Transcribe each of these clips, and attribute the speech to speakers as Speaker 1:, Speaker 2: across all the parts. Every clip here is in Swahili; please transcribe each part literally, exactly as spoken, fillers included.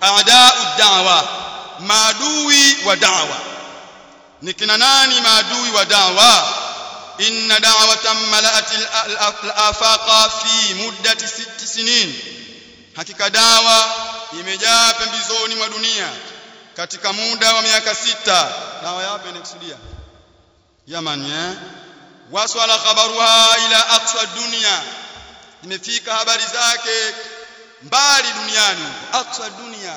Speaker 1: a'da'u da'wa, maadui wa da'wa. Ni kina nani maadui wa da'wa? Inna da'watan mala'at al-afaqa fi muddati sitt sinin, hakika dawa imejaa pembezoni mwa dunia katika muda wa miaka sita. Dawa yapi inakusudia? Yaman, eh? Wasala khabaruha ila aqsa dunya, imefika habari zake mbali duniani, aqsa dunya.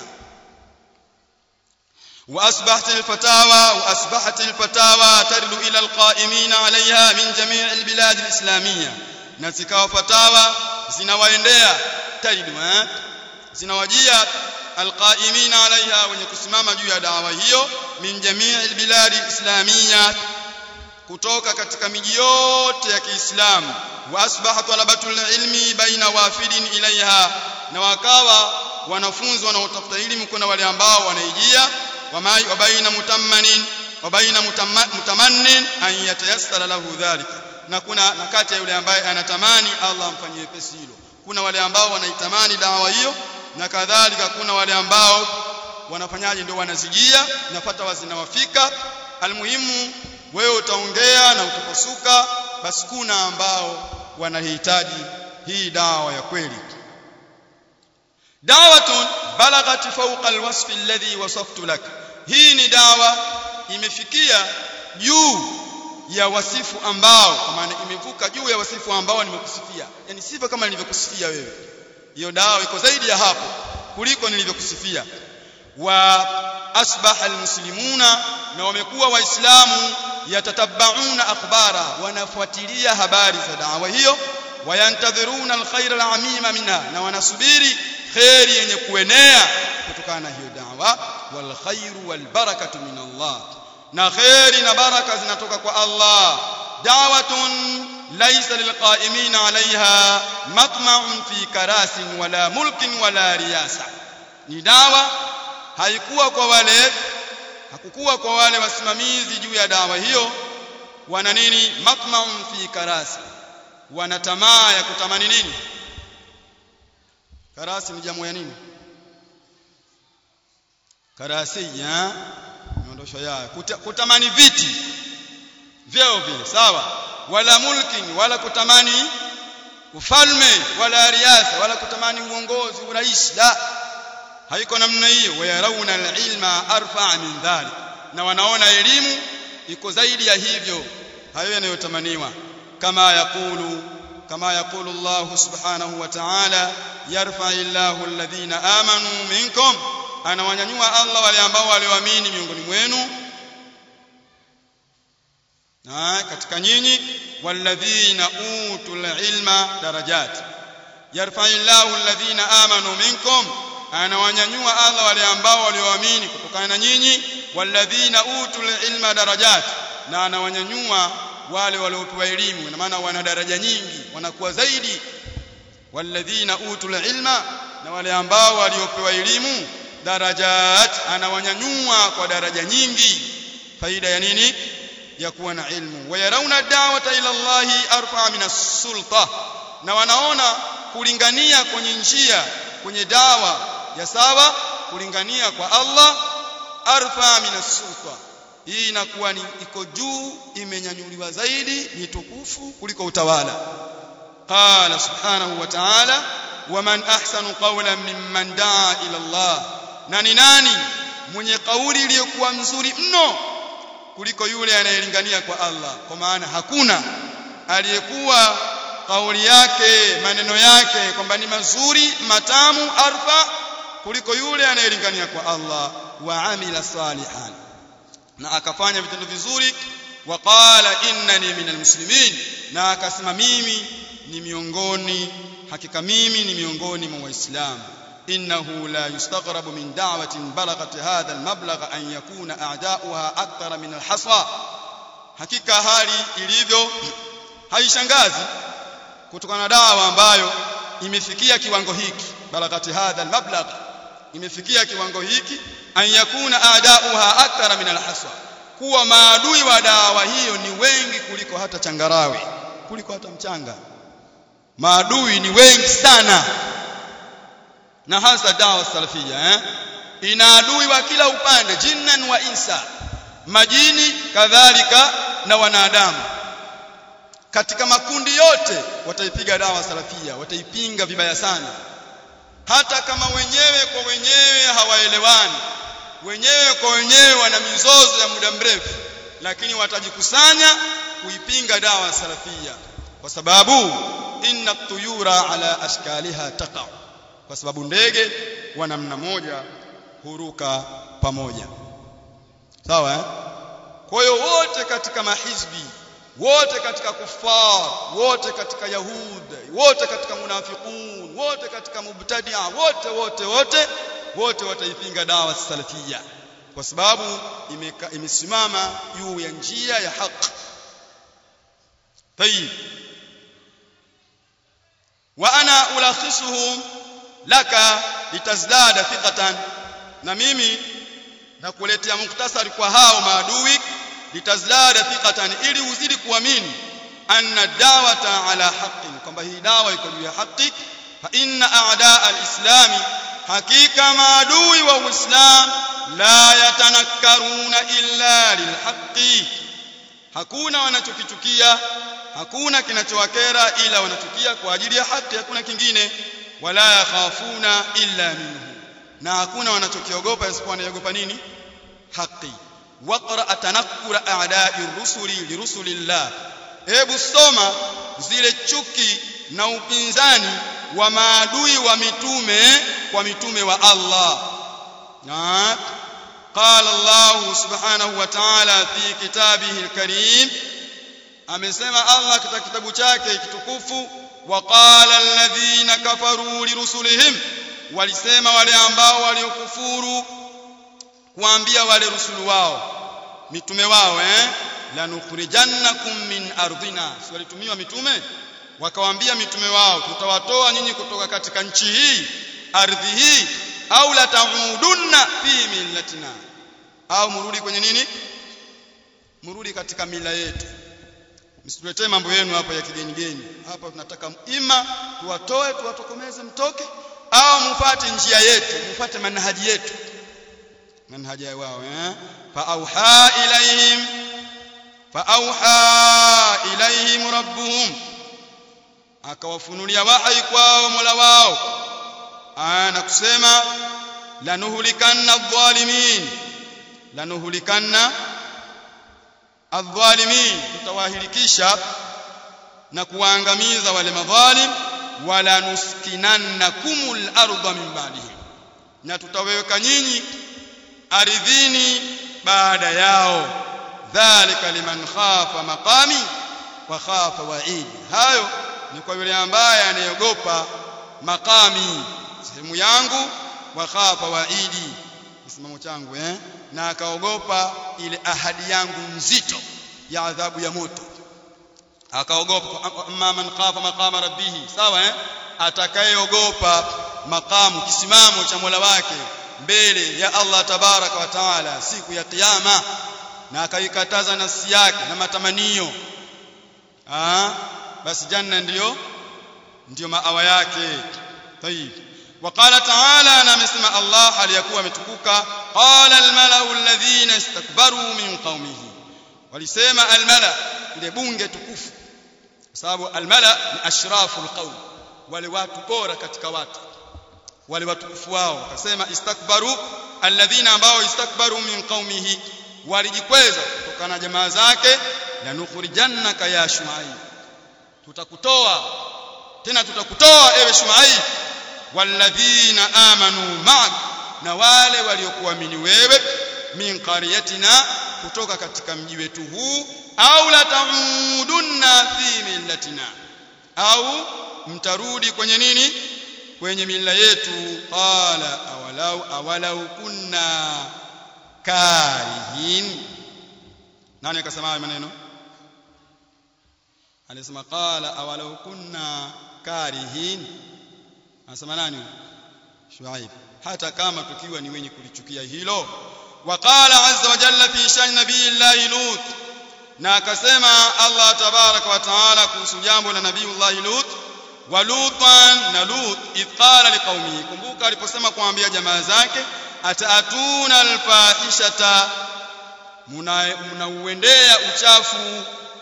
Speaker 1: وأصبحت الفتاوى وأصبحت الفتاوى ترد إلى القائمين عليها من جميع البلاد الإسلامية. نتكاو فتاوى zinawaendea taridu, eh? zinawajia القائمين عليها, wenye kusimama juu ya dawa hiyo, min jamii albilad alislamiyya, kutoka katika miji yote ya Kiislamu. Wa asbaha talabatul ilmi baina wafidin ilaiha, na wakawa wanafunzi wanaotafuta elimu kuna wale ambao wanaijia, wamai wa baina mutammanin wa baina mutamannin an yatayassara lahu dhalika, na kuna na kati ya yule ambaye anatamani Allah amfanyie pesi hilo. Kuna wale ambao wanaitamani dawa hiyo, na kadhalika kuna wale ambao wanafanyaje, ndio wanazijia na fatwa zinawafika. Almuhimu wewe utaongea na utapasuka, basi kuna ambao wanahitaji hii dawa ya kweli. Da'watun balaghat fawqa alwasf alladhi wasaftu lak, hii ni dawa imefikia juu ya wasifu ambao, kwa maana imevuka juu ya wasifu ambao nimekusifia, yani sifa kama nilivyokusifia wewe. Hiyo dawa iko zaidi ya hapo kuliko nilivyokusifia. Wa asbaha almuslimuna, na wamekuwa waislamu, yatatabauna akhbara, wanafuatilia habari za dawa hiyo, wayantadhiruna alkhair alamima minha, na wanasubiri khairi yenye kuenea kutokana na hiyo dawa. Wal khairu wal barakatu min Allah, na khairi na baraka zinatoka kwa Allah. Da'watun laysa lilqa'imin 'alayha matma'un fi karasin wala mulkin wala riyasa, ni dawa haikuwa kwa wale hakukuwa kwa wale wasimamizi juu ya dawa hiyo wana nini, matma'un fi karasi, wana tamaa ya kutamani nini. Karasi ni jamu ya nini? Karasi ya miondosho ya Kuta, kutamani viti vyeo vile, sawa. Wala mulkin, wala kutamani ufalme, wala riasa, wala kutamani uongozi, urais, la, haiko namna hiyo. Wayarawna alilma arfa min dhalik, na wanaona elimu iko zaidi ya hivyo, hayo yanayotamaniwa. Kama yakulu kama yakulu Allah subhanahu wa ta'ala, yarfa'illahu alladhina amanu minkum, anawanyanyua Allah wale ambao walioamini miongoni mwenu, na katika nyinyi, walladhina utul ilma darajat. Yarfa'illahu alladhina amanu minkum, anawanyanyua Allah wale ambao walioamini kutokana na nyinyi, walladhina utul ilma darajat, na anawanyanyua wale waliopewa elimu, na maana wana daraja nyingi, wanakuwa zaidi. Walladhina utul ilma, na wale ambao waliopewa elimu, darajat, anawanyanyua kwa daraja nyingi. Faida ya nini? Ya kuwa na ilmu. Wayarawna da'wata ila Allah arfa min as-sulta, na wanaona kulingania kwenye njia, kwenye dawa ya sawa, kulingania kwa Allah, arfa min as-sulta, hii inakuwa ni iko juu, imenyanyuliwa zaidi, ni tukufu kuliko utawala. Qala subhanahu wa ta'ala, waman ahsanu qawlan mimman daa ila Allah, na ni nani mwenye kauli iliyokuwa nzuri mno kuliko yule anayelingania kwa Allah. Kwa maana hakuna aliyekuwa kauli yake, maneno yake kwamba ni mazuri, matamu, arfa kuliko yule anayelingania kwa Allah. Wa amila salihan, na akafanya vitendo vizuri. Wa qala innani minal muslimin, na akasema mimi ni miongoni, hakika mimi ni miongoni mwa Waislamu. Innahu la yustaghrabu min da'watin balaghat hadha almablagha an yakuna a'da'uha akthar min alhasa, hakika hali ilivyo haishangazi kutokana na dawa ambayo imefikia kiwango hiki. Balaghat hadha almablagh, imefikia kiwango hiki, an yakuna a'da'uha akthar min alhasa, kuwa maadui wa dawa hiyo ni wengi kuliko hata changarawe, kuliko hata mchanga. Maadui ni wengi sana, na hasa dawa salafia, eh ina adui wa kila upande, jinnan wa insa, majini kadhalika na wanadamu. Katika makundi yote wataipiga dawa salafia, wataipinga vibaya sana. Hata kama wenyewe kwa wenyewe hawaelewani, wenyewe kwa wenyewe wana mizozo ya muda mrefu, lakini watajikusanya kuipinga dawa salafia, kwa sababu inna tuyura ala ashkaliha taqa, kwa sababu ndege wa namna moja huruka pamoja. Sawa eh? Kwa hiyo wote katika mahizbi, wote katika kufar, wote katika yahudi, wote katika munafiqun, wote katika mubtadia, wote wote wote wote wataipinga dawa salafia, kwa sababu imesimama juu ya njia ya haki. Tayib, wa ana ulakhisuhum laka litazdada thiqatan, na mimi nakuletea muktasari kwa hao maadui, litazdada thiqatan, ili uzidi kuamini anna da'wata ala haqqin, kwamba hii dawa iko juu ya haki. Fa inna a'daa al-islam, hakika maadui wa Uislamu, la yatanakkaruna illa lilhaqqi, hakuna wanachokichukia, hakuna kinachowakera ila wanachukia kwa ajili ya haki, hakuna kingine. Wala yakhafuna illa minhu, na hakuna wanachokiogopa isipokuwa wanaogopa nini? Haki. Waqra atanakkura a'da'i rusuli li rusulillah, hebu soma zile chuki na upinzani wa maadui wa mitume kwa mitume wa Allah. Na qala Allah subhanahu wa ta'ala fi kitabihi al-karim, amesema Allah katika kitabu chake kitukufu, waqala alladhina kafaru lirusulihim, walisema wale ambao waliokufuru kuambia wale rusulu wao, mitume wao, eh lanukhrijannakum min ardina, si walitumiwa mitume, wakawaambia mitume wao, tutawatoa nyinyi kutoka katika nchi hii, ardhi hii, au la ta'udunna fi millatina, au murudi kwenye nini? Murudi katika mila yetu, msituletee mambo yenu hapa ya kigeni geni. Hapa tunataka ima tuwatoe, tuwatokomeze mtoke, au mfuate njia yetu, mfuate manhaji yetu, manhaji wao. eh fa auha ilaihim fa auha ilaihim rabbuhum, akawafunulia wahi kwao Mola wao, ana kusema lanuhlikanna adh-dhalimin, lanuhlikanna adh-dhalimin, tutawahilikisha na kuwaangamiza wale madhalim, wala nuskinannakumul arda min ba'dihim, na tutaweka nyinyi ardhini baada yao. Dhalika liman khafa maqami wa khafa wa'id, hayo ni kwa yule ambaye anayeogopa maqami, sehemu yangu, wa khafa wa'idi, kisimamo changu, eh na akaogopa ile ahadi yangu nzito ya adhabu ya moto, akaogopa. Amma man khafa maqama rabbih, sawa eh atakayeogopa maqamu, kisimamo cha Mola wake mbele ya Allah tabaraka wa taala siku ya kiyama, na akaikataza nafsi yake na matamanio, ah basi janna ndiyo ndiyo maawa yake. Tayib, وقال تعالى, na amesema Allah aliyakuwa ametukuka, qala almalau alladhina istakbaru min qaumihi, walisema almala, ile bunge tukufu, sababu almala ni ashraful qaum, wale watu bora katika watu, wale watukufu wao. Wakasema istakbaru, alladhina ambao istakbaru min qaumihi, walijikweza kutokana na jamaa zake, lanukhrijannaka ya Shuaib, tutakutoa tena, tutakutoa ewe Shuaib, walladhina amanu ma'ak, na wale waliokuamini wewe, min qaryatina, kutoka katika mji wetu huu, au la ta'udunna fi millatina, au mtarudi kwenye nini? Kwenye mila yetu. Qala awalau awalau kunna karihin, nani akasema haya maneno? Alisema qala awalau kunna karihin, anasema nani? Shuaib, hata kama tukiwa ni wenye kulichukia hilo. Waqala azza wa jalla fi shani nabiyillahi Lut, na akasema Allah tabaraka wa taala kuhusu jambo la nabiyullah Lut, wa Lutan, na Lut, idh qala liqaumihi, kumbuka aliposema kuambia jamaa zake, ataatuna alfahishata, mnauendea uchafu,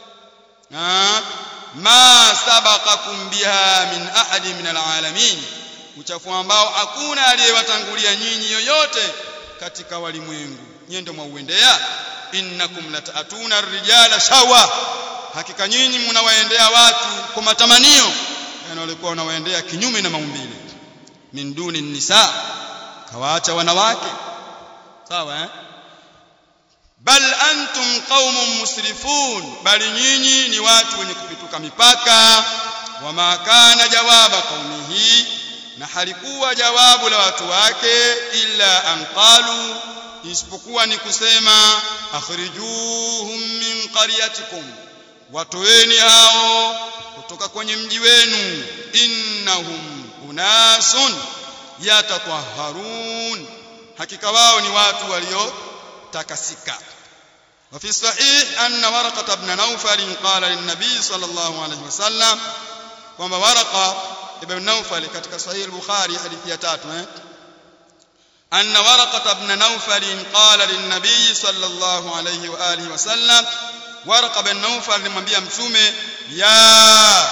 Speaker 1: ma sabaqakum biha min ahadi min alalamin, uchafu ambao hakuna aliyewatangulia nyinyi yoyote katika walimwengu, nyinyi ndio mwauendea. Innakum lataatuna ar-rijala shawa, hakika nyinyi mnawaendea watu kwa matamanio, yani walikuwa wanawaendea kinyume na maumbile. Min duni nisa, kawaacha wanawake, sawa eh? Bal antum qaumun musrifun, bali nyinyi ni watu wenye kupituka mipaka. Wama kana jawaba qaumihi, na halikuwa jawabu la watu wake, illa an qalu, isipokuwa ni kusema akhrijuhum min qaryatikum, watoeni hao kutoka kwenye mji wenu, innahum unasun yatatahharun, hakika wao ni watu walio takasika. Wa fi sahih anna Waraqah ibn Nawfal qala lin-nabi sallallahu alayhi wasallam, kwamba Waraqah ibn Nawfal katika sahih al-Bukhari hadithi ya tatu eh anna Waraqah ibn Nawfal qala lin-nabi sallallahu alayhi wa alihi wasallam, Waraqah ibn Nawfal alimwambia mtume, ya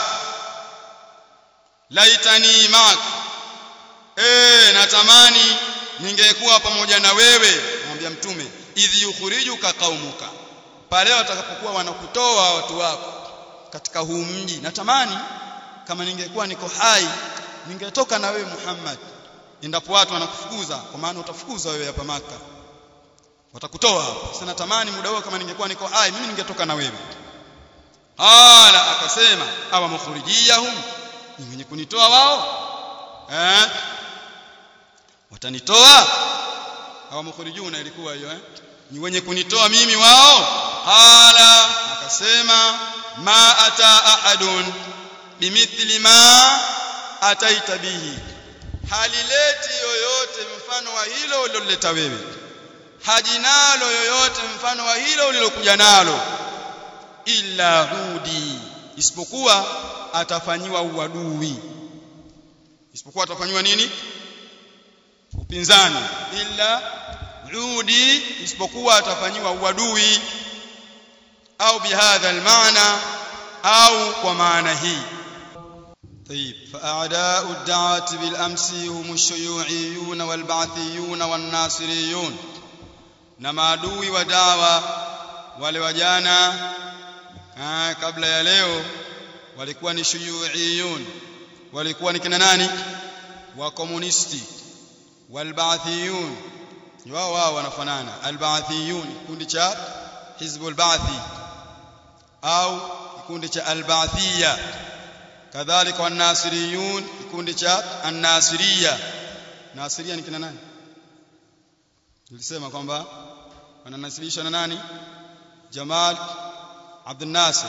Speaker 1: laitani ma'ak, eh natamani ningekuwa pamoja na wewe, anamwambia mtume, idh yukhrijuka qaumuka, pale watakapokuwa wanakutoa watu wako katika huu mji, natamani kama ningekuwa niko hai ningetoka na wewe Muhammad, endapo watu wanakufukuza, kwa maana utafukuza wewe hapa Makkah, watakutoa hapo. Sasa natamani muda huo kama ningekuwa niko hai mimi ningetoka na wewe. Ala, akasema awa mukhrijiyahum, ni mwenye kunitoa wao eh watanitoa hawa mukhrijuna, ilikuwa hiyo eh ni wenye kunitoa mimi wao. Ala, akasema ma ata ahadun bimithli ma ataita bihi, halileti yoyote mfano wa hilo uliloleta wewe, hajinalo yoyote mfano wa hilo ulilokuja nalo, illa hudi, isipokuwa atafanyiwa uadui, isipokuwa atafanyiwa nini? Upinzani. Illa hudi, isipokuwa atafanyiwa uadui, au bihadha almaana, au kwa maana hii. طيب فأعداء الدعوة بالأمس هم الشيوعيون والبعثيون والناصريون, na maadui wa dawa wale wajana ah kabla ya leo walikuwa ni shuyuiyun, walikuwa ni kina nani? Wa komunisti. Walba'thiyun, wao wao wanafanana. Alba'thiyun kundi cha Hizbul Ba'thi au kundi cha Alba'thiyya, kadhalika wan-nasiriyun kundi cha an-nasiriyya. Nasiriyya ni kina nani? Nilisema kwamba wananasibishwa na nani? Jamal Abdul Nasir.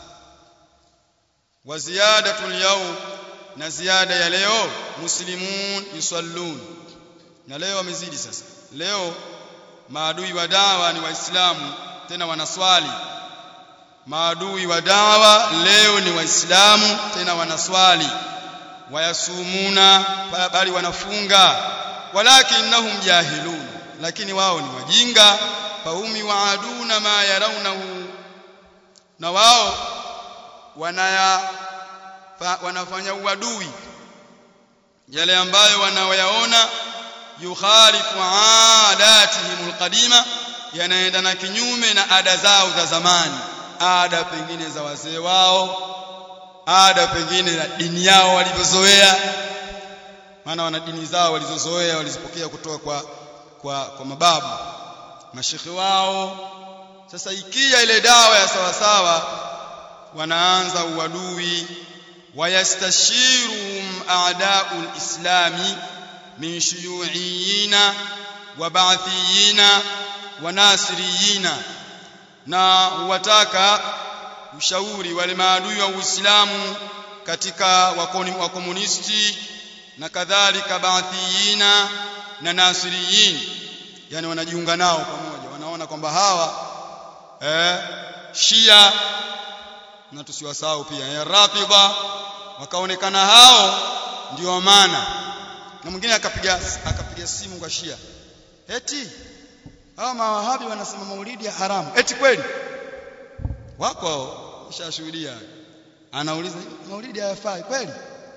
Speaker 1: Wa ziyadatul yawm, na ziada ya leo, muslimun yusallun, na leo wamezidi sasa. Leo maadui wa dawa ni waislamu, tena wanaswali. Maadui wa dawa leo ni waislamu, tena wanaswali. Wayasumuna, bali wanafunga. Walakinnahum jahilun, lakini wao ni wajinga. Fahumi waaduna ma yarawnahu, na wao wanaya wanafanya uadui yale ambayo wanayaona, yukhalifu adatihim alqadima, yanaenda na kinyume na ada zao za zamani, ada pengine za wazee wao, ada pengine na dini yao walivyozoea, maana wana dini zao walizozoea, walizipokea kutoka kwa kwa, kwa mababu mashekhi wao. Sasa ikia ile dawa ya sawa sawa, wanaanza uadui. Wayastashiruhum a'da'ul islami min shuyu'iyina wa ba'thiyina wa nasiriyina, na wataka ushauri wale maadui wa Uislamu katika wa komunisti na kadhalika ba'thiyina na nasiriyin, yani wanajiunga nao pamoja. Wanaona kwamba hawa eh Shia, na tusiwasahau pia ya Rafidha, wakaonekana hao ndio maana. Na mwingine akapiga akapiga simu kwa Shia, eti hao mawahabi wanasema maulidi ya haramu. Eti kweli? Wako nishashuhudia. Anauliza maulidi hayafai kweli?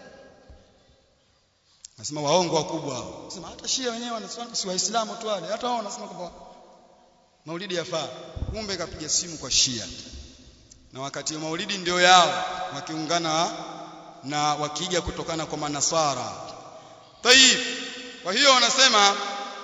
Speaker 1: Nasema waongo wakubwa hao. Nasema hata Shia wenyewe wanasema si waislamu tu wale. Hata wao wanasema kwamba maulidi yafaa. Kumbe kapiga simu kwa Shia. Na wakati maulidi ndio yao wakiungana na wakiiga kutokana kwa manasara. Tayib. Kwa hiyo wanasema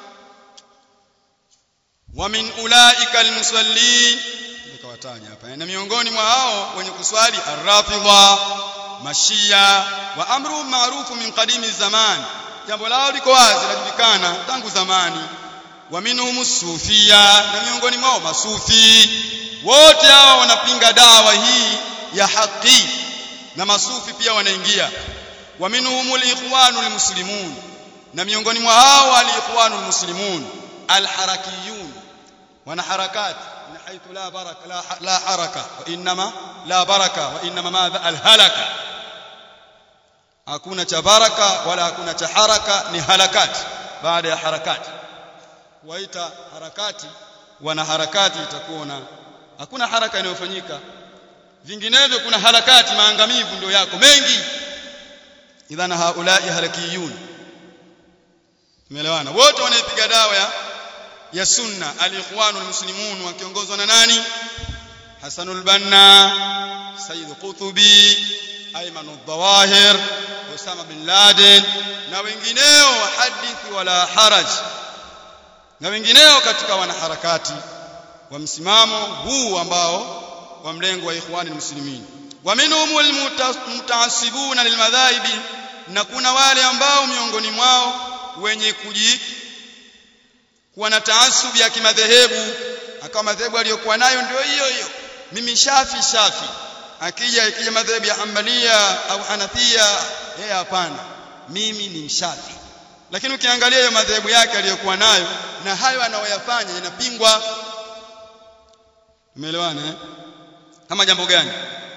Speaker 1: wa min ulaika almusallin, nikawataja hapa, na miongoni mwa hao wenye kuswali ar-rafidha, mashia wa amru maarufu min qadimi zaman, jambo lao liko wazi lajulikana tangu zamani. Wa minhum sufia, na miongoni mwao masufi. Wote hao wanapinga dawa hii ya haki, na masufi pia wanaingia. Wa minhum al-ikhwanul muslimun, na miongoni mwa hao al-ikhwanul muslimun al-harakiyun, wana harakati min haythu la baraka la, la haraka wa inma la baraka wa inma madha al-halaka. Hakuna cha baraka wala hakuna cha haraka, ni halakati baada ya harakati. Waita harakati wana harakati, itakuona hakuna haraka inayofanyika, vinginevyo kuna harakati, maangamivu ndio yako mengi. Idhana haulai harakiyun. Tumeelewana? Wote wanaipiga dawa ya ya sunna al-ikhwanul muslimun, wakiongozwa na nani? Hasanul Banna, Sayyid Qutubi, Ayman al-Dawahir, Osama bin Laden na wengineo, hadithi wala haraj, na wengineo katika wanaharakati wa msimamo huu ambao wa mlengo wa ikhwanul muslimin. Wa minhumul mutaassibuna lilmadhahibi, na kuna wale ambao miongoni mwao wenye kuji kuwa na taasubi ya kimadhehebu, akawa madhehebu aliyokuwa nayo ndio hiyo hiyo. Mimi Shafi Shafi, akija ikija madhehebu ya Hanbalia au Hanafia, yeye hapana, mimi ni Mshafi. Lakini ukiangalia hiyo madhehebu yake aliyokuwa nayo na hayo anayoyafanya yanapingwa. Umeelewana eh? Kama jambo gani?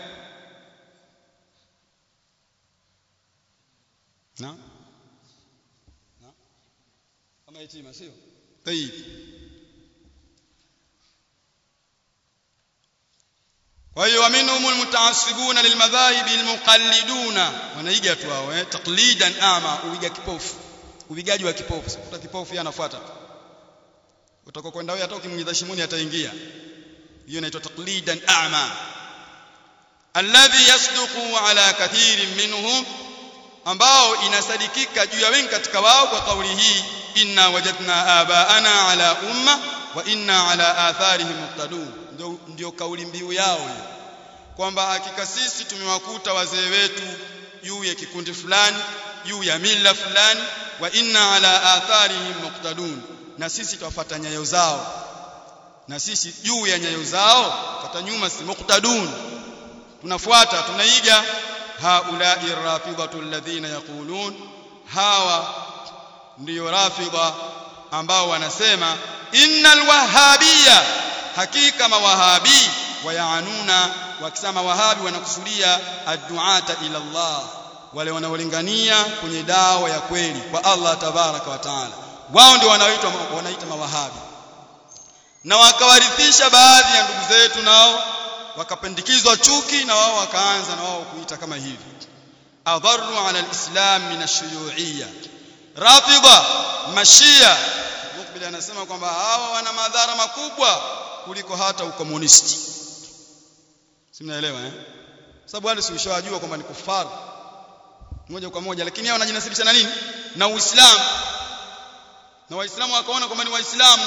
Speaker 1: Na? Na? Kama hitima sio? Tayib. Kwa hiyo minhumul mutaassibuna lilmadhahibi almuqalliduna, wanaiga tu hao eh, taqlidan ama, uiga kipofu, uigaji wa kipofu. Sikuta kipofu yeye anafuata, utakokwenda wewe hata ukimnyiza shimoni ataingia. Hiyo inaitwa taqlidan ama. Alladhi yasduqu ala kathirin minhum, ambao inasadikika juu ya wengi katika wao kwa kauli hii, inna wajadna abaana ala umma wa inna ala atharihim muqtadun. Ndio ndio kauli mbiu yao hiyo, kwamba hakika sisi tumewakuta wazee wetu juu ya kikundi fulani, juu ya mila fulani, wa inna ala atharihim muqtadun, na sisi tuwafuata nyayo zao, na sisi juu ya nyayo zao, fuata nyuma si muqtadun, tunafuata tunaiga. Haulai rafidhatu alladhina yaqulun, hawa ndio rafidha ambao wanasema innal wahabiyya, hakika mawahabi, wayaanuna, wakisema wahabi wanakusudia adduata ila Allah, wale wanaolingania kwenye dawa ya kweli kwa Allah tabaraka wa taala, wao ndio wanaitwa wanaita mawahabi. Na wakawarithisha baadhi ya ndugu zetu, nao wakapendikizwa chuki, na wao wakaanza na wao kuita kama hivi, adharru ala alislam min ashuyu'iyya. Rafidha mashia, Mukbil anasema kwamba hawa wana madhara makubwa kuliko hata ukomunisti. Si mnaelewa eh? Sababu wale si ushawajua kwamba ni kufaru moja kwa moja, lakini hao wanajinasibisha na nini? Na Uislamu, na Waislamu wakaona kwamba ni Waislamu.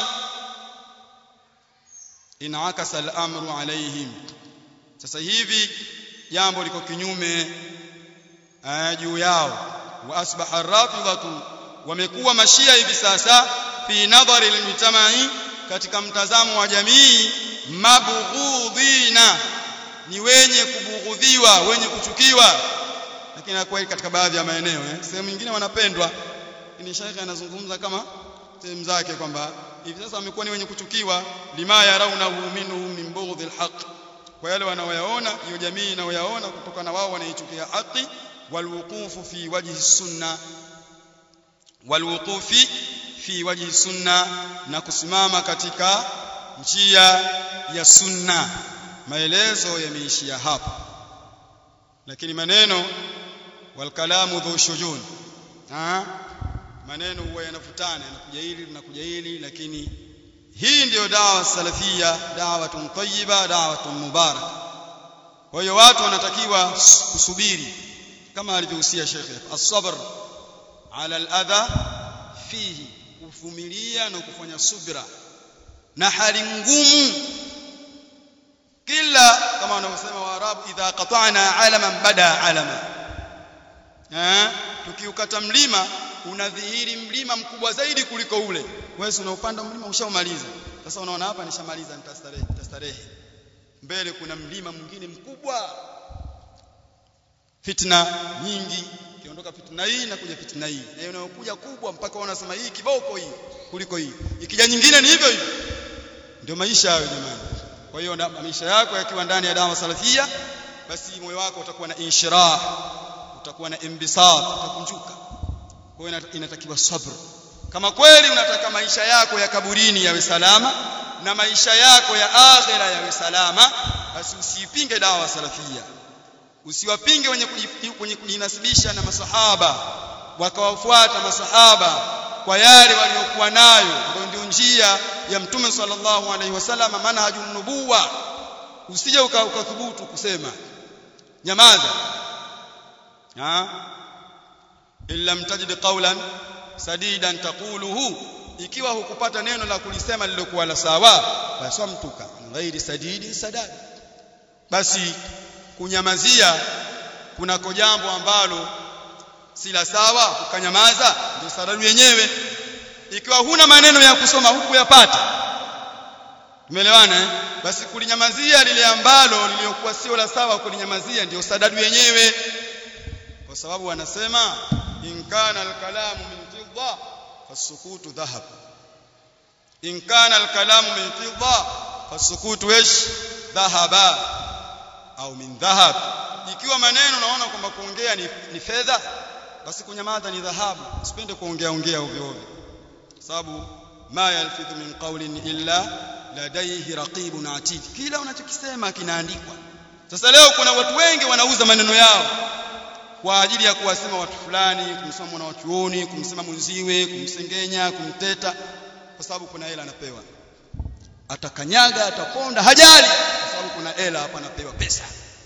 Speaker 1: Inakasa al-amru alaihim, sasa hivi jambo liko kinyume juu yao. Wa asbaha ar-rafidhatu, wamekuwa mashia hivi sasa, fi nadhari al-mujtama'i, katika mtazamo wa jamii, mabughudhina, ni wenye kubughudhiwa, wenye kuchukiwa. Lakini kwa katika baadhi ya maeneo eh, sehemu nyingine wanapendwa. Ni Sheikh anazungumza kama sehemu zake kwamba hivi sasa wamekuwa ni wenye kuchukiwa, lima yarawnahu minhum min bughdhil haqq, kwa yale wanaoyaona, hiyo jamii inayoyaona kutoka na wao wanaichukia haki. Walwuqufu fi wajhi sunna, walwuqufi fi waji sunna, na kusimama katika njia ya sunna. Maelezo yameishia hapa, lakini maneno wal kalamu dhu shujun, ha maneno huwa yanafutana, yanakuja hili linakuja hili, lakini hii ndiyo dawa salafia, da'watun tayyiba, da'watun mubarak. Kwa hiyo watu wanatakiwa kusubiri kama alivyohusia Sheikh, as-sabr ala al-adha fihi, kuvumilia na kufanya subira na hali ngumu. Kila kama wanavyosema Waarabu, idha qata'na 'alaman bada 'alama, eh tukiukata mlima unadhihiri mlima mkubwa zaidi kuliko ule. Wewe unaupanda mlima ushaumaliza, sasa unaona hapa nishamaliza, nitastarehe nitastarehe. Mbele kuna mlima mwingine mkubwa, fitna nyingi, kiondoka fitna hii na kuja fitna hii, na inayokuja kubwa mpaka wanasema hii kiboko hii kuliko hii, ikija nyingine ni hivyo hivyo. Ndio maisha hayo jamani. Kwa hiyo maisha yako yakiwa ndani ya dawa salafia, basi moyo wako utakuwa na inshirah, utakuwa na imbisat, utakunjuka. Kwa hiyo inatakiwa sabr. Kama kweli unataka maisha yako ya kaburini yawe salama na maisha yako ya akhira yawe salama, basi usipinge dawa salafia. Usiwapinge wenye kwenye kujinasibisha na masahaba, wakawafuata masahaba kwa yale waliokuwa nayo, ndio ndio njia ya Mtume sallallahu alaihi wasallam, manhajun nubuwa. Usije ukathubutu kusema nyamaza, ha illa mtajid qawlan sadidan taquluhu, ikiwa hukupata neno la kulisema lilokuwa la sawa, basi mtuka ghairi sadidi sadad. Basi kunyamazia kunako jambo ambalo si la sawa, ukanyamaza, ndio sababu yenyewe. Ikiwa huna maneno ya kusoma huku yapata, tumeelewana eh? Basi kulinyamazia lile ambalo liliokuwa sio la sawa, kulinyamazia ndio sadadu yenyewe. Kwa sababu wanasema in kana al-kalamu min fidda fasukutu dhahab, in kana al-kalamu min fidda fasukutu ish dhahaba au min dhahab. Ikiwa maneno unaona kwamba kuongea ni, ni fedha, basi kunyamaza ni dhahabu. Usipende kuongea ongea ovyo ovyo, sababu ma yalfidhu min qawlin illa ladayhi raqibun atid, kila unachokisema kinaandikwa. Sasa leo kuna watu wengi wanauza maneno yao kwa ajili ya kuwasema watu fulani, kumsema mwana wa chuoni, kumsema mwenziwe, kumsengenya, kumteta, kwa sababu kuna hela anapewa. Atakanyaga, ataponda, hajali, kwa sababu kuna hela hapa anapewa pesa.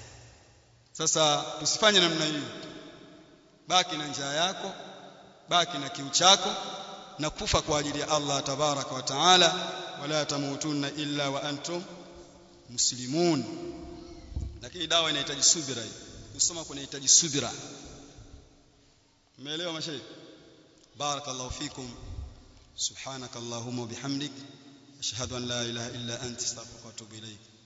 Speaker 1: Sasa tusifanye namna hiyo. Baki na njaa yako, baki na kiu chako, na kufa kwa ajili ya Allah tabaraka wa taala. Wala tamutunna illa wa antum muslimun. Lakini dawa inahitaji subira, kusoma kunahitaji subira. Umeelewa mashaikh? Barakallahu fikum. Subhanakallahumma bihamdik, ashhadu an la ilaha illa anta, astaghfiruka wa atubu ilayk.